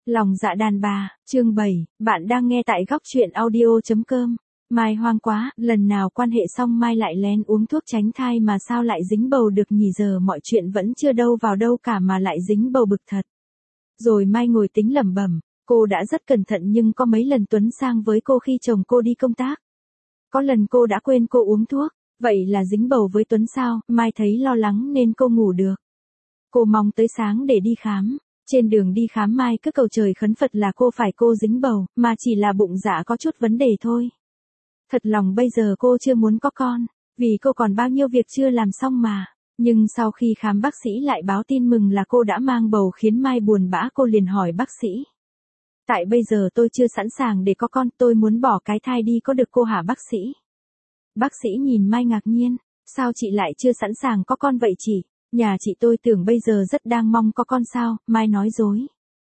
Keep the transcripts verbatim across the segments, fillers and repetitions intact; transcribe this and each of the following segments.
Lòng dạ đàn bà, chương bảy, bạn đang nghe tại góc truyện audio.com. Mai hoang quá, lần nào quan hệ xong Mai lại lén uống thuốc tránh thai mà sao lại dính bầu được nhỉ, giờ mọi chuyện vẫn chưa đâu vào đâu cả mà lại dính bầu bực thật. Rồi Mai ngồi tính lẩm bẩm, cô đã rất cẩn thận nhưng có mấy lần Tuấn sang với cô khi chồng cô đi công tác. Có lần cô đã quên cô uống thuốc, vậy là dính bầu với Tuấn sao? Mai thấy lo lắng nên cô ngủ được. Cô mong tới sáng để đi khám. Trên đường đi khám Mai cứ cầu trời khấn Phật là cô phải cô dính bầu, mà chỉ là bụng dạ có chút vấn đề thôi. Thật lòng bây giờ cô chưa muốn có con, vì cô còn bao nhiêu việc chưa làm xong mà. Nhưng sau khi khám bác sĩ lại báo tin mừng là cô đã mang bầu khiến Mai buồn bã, cô liền hỏi bác sĩ. Tại bây giờ tôi chưa sẵn sàng để có con, tôi muốn bỏ cái thai đi có được cô hả bác sĩ? Bác sĩ nhìn Mai ngạc nhiên, sao chị lại chưa sẵn sàng có con vậy chị? Nhà chị tôi tưởng bây giờ rất đang mong có con sao? Mai nói dối.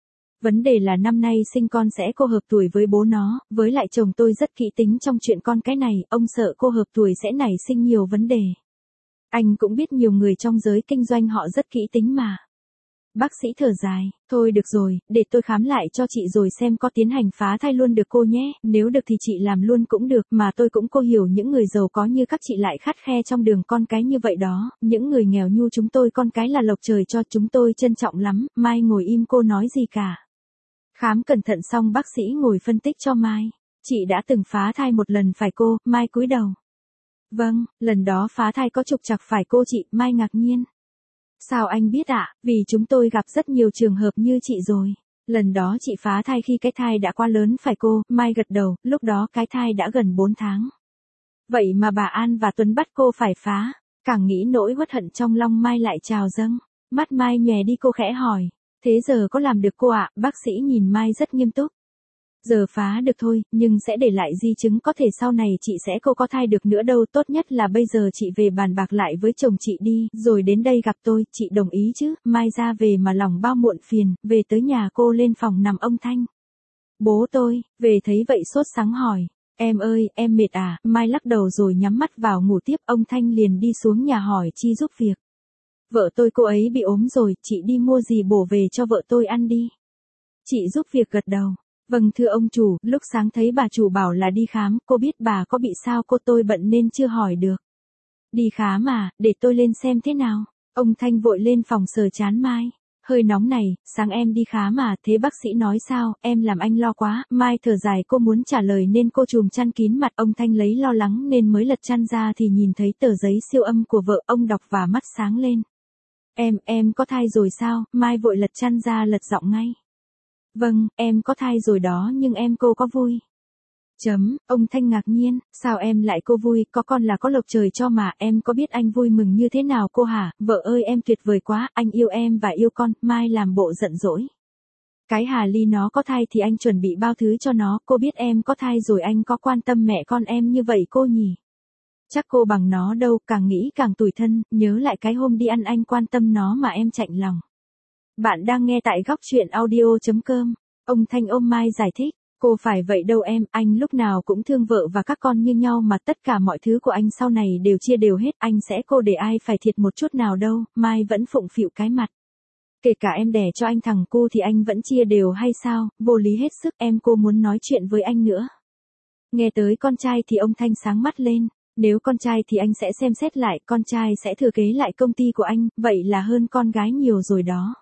Vấn đề là năm nay sinh con sẽ cô hợp tuổi với bố nó, với lại chồng tôi rất kỹ tính trong chuyện con cái này, ông sợ cô hợp tuổi sẽ nảy sinh nhiều vấn đề. Anh cũng biết nhiều người trong giới kinh doanh họ rất kỹ tính mà. Bác sĩ thở dài, thôi được rồi, để tôi khám lại cho chị rồi xem có tiến hành phá thai luôn được cô nhé, nếu được thì chị làm luôn cũng được, mà tôi cũng cô hiểu những người giàu có như các chị lại khắt khe trong đường con cái như vậy đó, những người nghèo nhu chúng tôi con cái là lộc trời cho, chúng tôi trân trọng lắm. Mai ngồi im, cô nói gì cả. Khám cẩn thận xong bác sĩ ngồi phân tích cho Mai, chị đã từng phá thai một lần phải cô? Mai cúi đầu. Vâng, lần đó phá thai có trục trặc phải cô chị? Mai ngạc nhiên. Sao anh biết ạ? À? Vì chúng tôi gặp rất nhiều trường hợp như chị rồi. Lần đó chị phá thai khi cái thai đã quá lớn phải cô? Mai gật đầu, lúc đó cái thai đã gần bốn tháng. Vậy mà bà An và Tuấn bắt cô phải phá. Càng nghĩ nỗi uất hận trong lòng Mai lại trào dâng. Mắt Mai nhòe đi, cô khẽ hỏi. Thế giờ có làm được cô ạ? À? Bác sĩ nhìn Mai rất nghiêm túc. Giờ phá được thôi, nhưng sẽ để lại di chứng, có thể sau này chị sẽ cô có thai được nữa đâu, tốt nhất là bây giờ chị về bàn bạc lại với chồng chị đi, rồi đến đây gặp tôi, chị đồng ý chứ? Mai ra về mà lòng bao muộn phiền, về tới nhà cô lên phòng nằm ông Thanh. Bố tôi, về thấy vậy sốt sắng hỏi, em ơi, em mệt à? Mai lắc đầu rồi nhắm mắt vào ngủ tiếp, ông Thanh liền đi xuống nhà hỏi chi giúp việc. Vợ tôi cô ấy bị ốm rồi, chị đi mua gì bổ về cho vợ tôi ăn đi. Chị giúp việc gật đầu. Vâng thưa ông chủ, lúc sáng thấy bà chủ bảo là đi khám, cô biết bà có bị sao cô? Tôi bận nên chưa hỏi được. Đi khám à, để tôi lên xem thế nào. Ông Thanh vội lên phòng sờ chán Mai. Hơi nóng này, sáng em đi khám à, thế bác sĩ nói sao? Em làm anh lo quá. Mai thở dài, cô muốn trả lời nên cô trùm chăn kín mặt. Ông Thanh lấy lo lắng nên mới lật chăn ra thì nhìn thấy tờ giấy siêu âm của vợ, ông đọc và mắt sáng lên. Em, em có thai rồi sao? Mai vội lật chăn ra lật giọng ngay. Vâng, em có thai rồi đó, nhưng em cô có vui. Chấm, ông Thanh ngạc nhiên, sao em lại cô vui, có con là có lộc trời cho mà, em có biết anh vui mừng như thế nào cô hả? Vợ ơi em tuyệt vời quá, anh yêu em và yêu con. Mai làm bộ giận dỗi. Cái Hà Ly nó có thai thì anh chuẩn bị bao thứ cho nó, cô biết em có thai rồi anh có quan tâm mẹ con em như vậy cô nhỉ? Chắc cô bằng nó đâu, càng nghĩ càng tủi thân, nhớ lại cái hôm đi ăn anh quan tâm nó mà em chạnh lòng. Bạn đang nghe tại góc truyện audio.com. Ông Thanh ôm Mai giải thích, cô phải vậy đâu em, anh lúc nào cũng thương vợ và các con như nhau mà, tất cả mọi thứ của anh sau này đều chia đều hết, anh sẽ cô để ai phải thiệt một chút nào đâu. Mai vẫn phụng phịu cái mặt. Kể cả em đẻ cho anh thằng cu thì anh vẫn chia đều hay sao? Vô lý hết sức, em cô muốn nói chuyện với anh nữa. Nghe tới con trai thì ông Thanh sáng mắt lên. Nếu con trai thì anh sẽ xem xét lại, con trai sẽ thừa kế lại công ty của anh, vậy là hơn con gái nhiều rồi đó.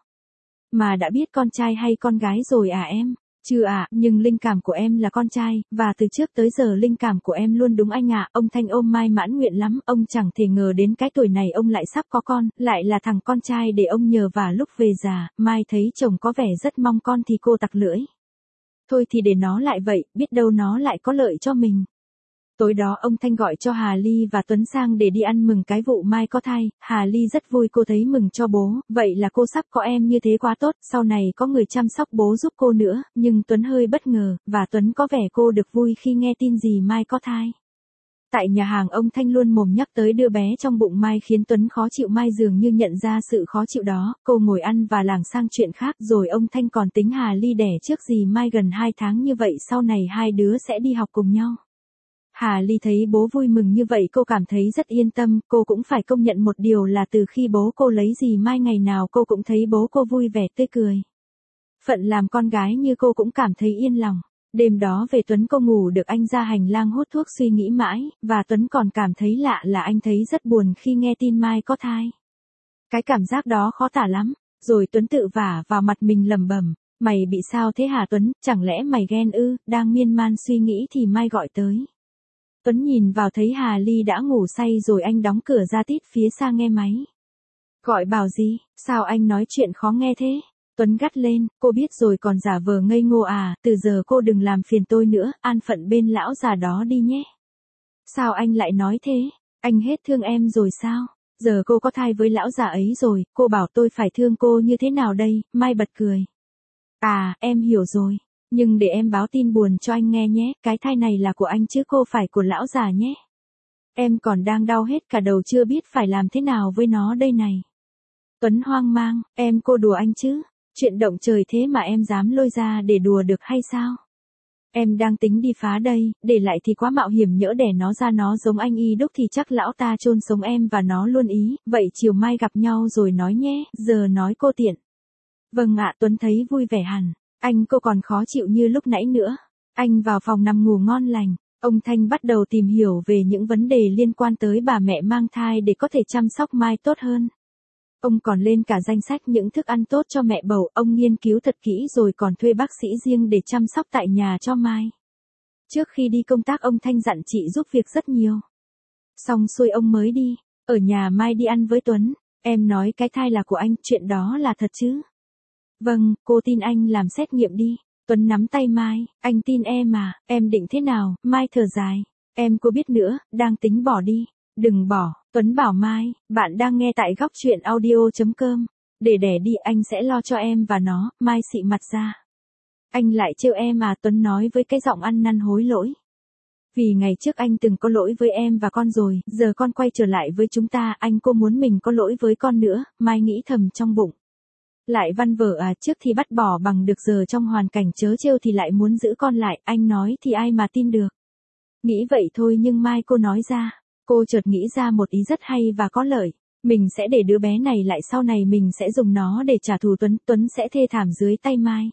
Mà đã biết con trai hay con gái rồi à em? Chưa ạ, à, nhưng linh cảm của em là con trai, và từ trước tới giờ linh cảm của em luôn đúng anh ạ. À. Ông Thanh ôm Mai mãn nguyện lắm, ông chẳng thể ngờ đến cái tuổi này ông lại sắp có con, lại là thằng con trai để ông nhờ vả lúc về già. Mai thấy chồng có vẻ rất mong con thì cô tặc lưỡi. Thôi thì để nó lại vậy, biết đâu nó lại có lợi cho mình. Tối đó ông Thanh gọi cho Hà Ly và Tuấn sang để đi ăn mừng cái vụ Mai có thai. Hà Ly rất vui, cô thấy mừng cho bố, vậy là cô sắp có em như thế quá tốt, sau này có người chăm sóc bố giúp cô nữa, nhưng Tuấn hơi bất ngờ, và Tuấn có vẻ cô được vui khi nghe tin gì Mai có thai. Tại nhà hàng ông Thanh luôn mồm nhắc tới đứa bé trong bụng Mai khiến Tuấn khó chịu, Mai dường như nhận ra sự khó chịu đó, cô ngồi ăn và lảng sang chuyện khác, rồi ông Thanh còn tính Hà Ly đẻ trước gì Mai gần hai tháng như vậy sau này hai đứa sẽ đi học cùng nhau. Hà Ly thấy bố vui mừng như vậy cô cảm thấy rất yên tâm, cô cũng phải công nhận một điều là từ khi bố cô lấy dì Mai ngày nào cô cũng thấy bố cô vui vẻ tươi cười. Phận làm con gái như cô cũng cảm thấy yên lòng. Đêm đó về Tuấn cô ngủ được anh ra hành lang hút thuốc suy nghĩ mãi, và Tuấn còn cảm thấy lạ là anh thấy rất buồn khi nghe tin Mai có thai. Cái cảm giác đó khó tả lắm, rồi Tuấn tự vả vào mặt mình lẩm bẩm, mày bị sao thế hả Tuấn, chẳng lẽ mày ghen ư, đang miên man suy nghĩ thì Mai gọi tới. Tuấn nhìn vào thấy Hà Ly đã ngủ say rồi anh đóng cửa ra tít phía xa nghe máy. Gọi bảo gì, sao anh nói chuyện khó nghe thế? Tuấn gắt lên, cô biết rồi còn giả vờ ngây ngô à, từ giờ cô đừng làm phiền tôi nữa, an phận bên lão già đó đi nhé. Sao anh lại nói thế, anh hết thương em rồi sao? Giờ cô có thai với lão già ấy rồi, cô bảo tôi phải thương cô như thế nào đây? Mai bật cười. À, em hiểu rồi, nhưng để em báo tin buồn cho anh nghe nhé, cái thai này là của anh chứ cô phải của lão già nhé. Em còn đang đau hết cả đầu chưa biết phải làm thế nào với nó đây này. Tuấn hoang mang, em cô đùa anh chứ? Chuyện động trời thế mà em dám lôi ra để đùa được hay sao? Em đang tính đi phá đây, để lại thì quá mạo hiểm, nhỡ đẻ nó ra nó giống anh y đúc thì chắc lão ta chôn sống em và nó luôn ý, vậy chiều mai gặp nhau rồi nói nhé, giờ nói cô tiện. Vâng ạ, Tuấn thấy vui vẻ hẳn, anh cô còn khó chịu như lúc nãy nữa. Anh vào phòng nằm ngủ ngon lành, ông Thanh bắt đầu tìm hiểu về những vấn đề liên quan tới bà mẹ mang thai để có thể chăm sóc Mai tốt hơn. Ông còn lên cả danh sách những thức ăn tốt cho mẹ bầu, ông nghiên cứu thật kỹ rồi còn thuê bác sĩ riêng để chăm sóc tại nhà cho Mai. Trước khi đi công tác ông Thanh dặn chị giúp việc rất nhiều. Xong xuôi ông mới đi, ở nhà Mai đi ăn với Tuấn, em nói cái thai là của anh, chuyện đó là thật chứ? Vâng, cô tin anh làm xét nghiệm đi. Tuấn nắm tay Mai, anh tin em mà, em định thế nào? Mai thở dài, em cô biết nữa, đang tính bỏ đi. Đừng bỏ, Tuấn bảo Mai, bạn đang nghe tại góc chuyện audio chấm com. Để đẻ đi anh sẽ lo cho em và nó, Mai xị mặt ra. Anh lại trêu em à, Tuấn nói với cái giọng ăn năn hối lỗi. Vì ngày trước anh từng có lỗi với em và con rồi, giờ con quay trở lại với chúng ta, anh cô muốn mình có lỗi với con nữa, Mai nghĩ thầm trong bụng. Lại văn vở à, trước thì bắt bỏ bằng được, giờ trong hoàn cảnh trớ trêu thì lại muốn giữ con lại, anh nói thì ai mà tin được. Nghĩ vậy thôi nhưng Mai cô nói ra. Cô chợt nghĩ ra một ý rất hay và có lợi. Mình sẽ để đứa bé này lại, sau này mình sẽ dùng nó để trả thù Tuấn, Tuấn sẽ thê thảm dưới tay Mai.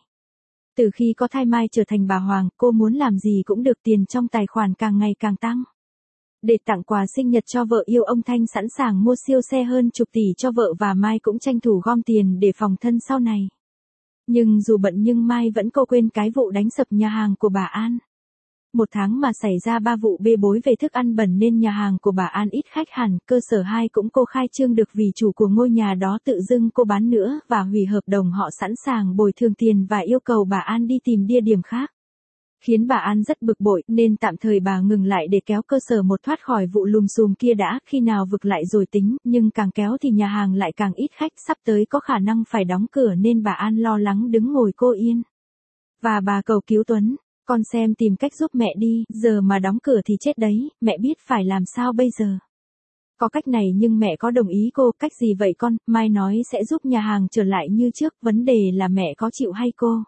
Từ khi có thai Mai trở thành bà Hoàng, cô muốn làm gì cũng được, tiền trong tài khoản càng ngày càng tăng. Để tặng quà sinh nhật cho vợ yêu, ông Thanh sẵn sàng mua siêu xe hơn chục tỷ cho vợ và Mai cũng tranh thủ gom tiền để phòng thân sau này. Nhưng dù bận nhưng Mai vẫn cô quên cái vụ đánh sập nhà hàng của bà An. Một tháng mà xảy ra ba vụ bê bối về thức ăn bẩn nên nhà hàng của bà An ít khách hẳn, cơ sở hai cũng cô khai trương được vì chủ của ngôi nhà đó tự dưng cô bán nữa và hủy hợp đồng, họ sẵn sàng bồi thường tiền và yêu cầu bà An đi tìm địa điểm khác. Khiến bà An rất bực bội nên tạm thời bà ngừng lại để kéo cơ sở một thoát khỏi vụ lùm xùm kia đã, khi nào vực lại rồi tính, nhưng càng kéo thì nhà hàng lại càng ít khách, sắp tới có khả năng phải đóng cửa nên bà An lo lắng đứng ngồi cô yên. Và bà cầu cứu Tuấn. Con xem tìm cách giúp mẹ đi, giờ mà đóng cửa thì chết đấy, mẹ biết phải làm sao bây giờ. Có cách này nhưng mẹ có đồng ý cô, cách gì vậy con? Mai nói sẽ giúp nhà hàng trở lại như trước, vấn đề là mẹ có chịu hay cô?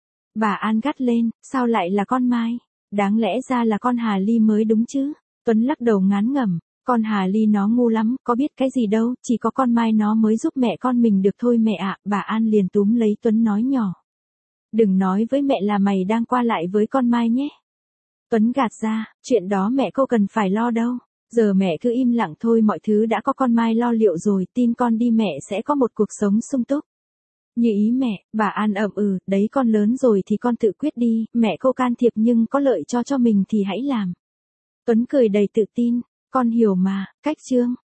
Bà An gắt lên, sao lại là con Mai? Đáng lẽ ra là con Hà Ly mới đúng chứ? Tuấn lắc đầu ngán ngẩm, con Hà Ly nó ngu lắm, có biết cái gì đâu, chỉ có con Mai nó mới giúp mẹ con mình được thôi mẹ ạ. Bà An liền túm lấy Tuấn nói nhỏ. Đừng nói với mẹ là mày đang qua lại với con Mai nhé. Tuấn gạt ra, chuyện đó mẹ cô cần phải lo đâu. Giờ mẹ cứ im lặng thôi, mọi thứ đã có con Mai lo liệu rồi, tin con đi, mẹ sẽ có một cuộc sống sung túc. Như ý mẹ, bà An ậm ừ, đấy con lớn rồi thì con tự quyết đi, mẹ cô can thiệp nhưng có lợi cho cho mình thì hãy làm. Tuấn cười đầy tự tin, con hiểu mà, cách chương.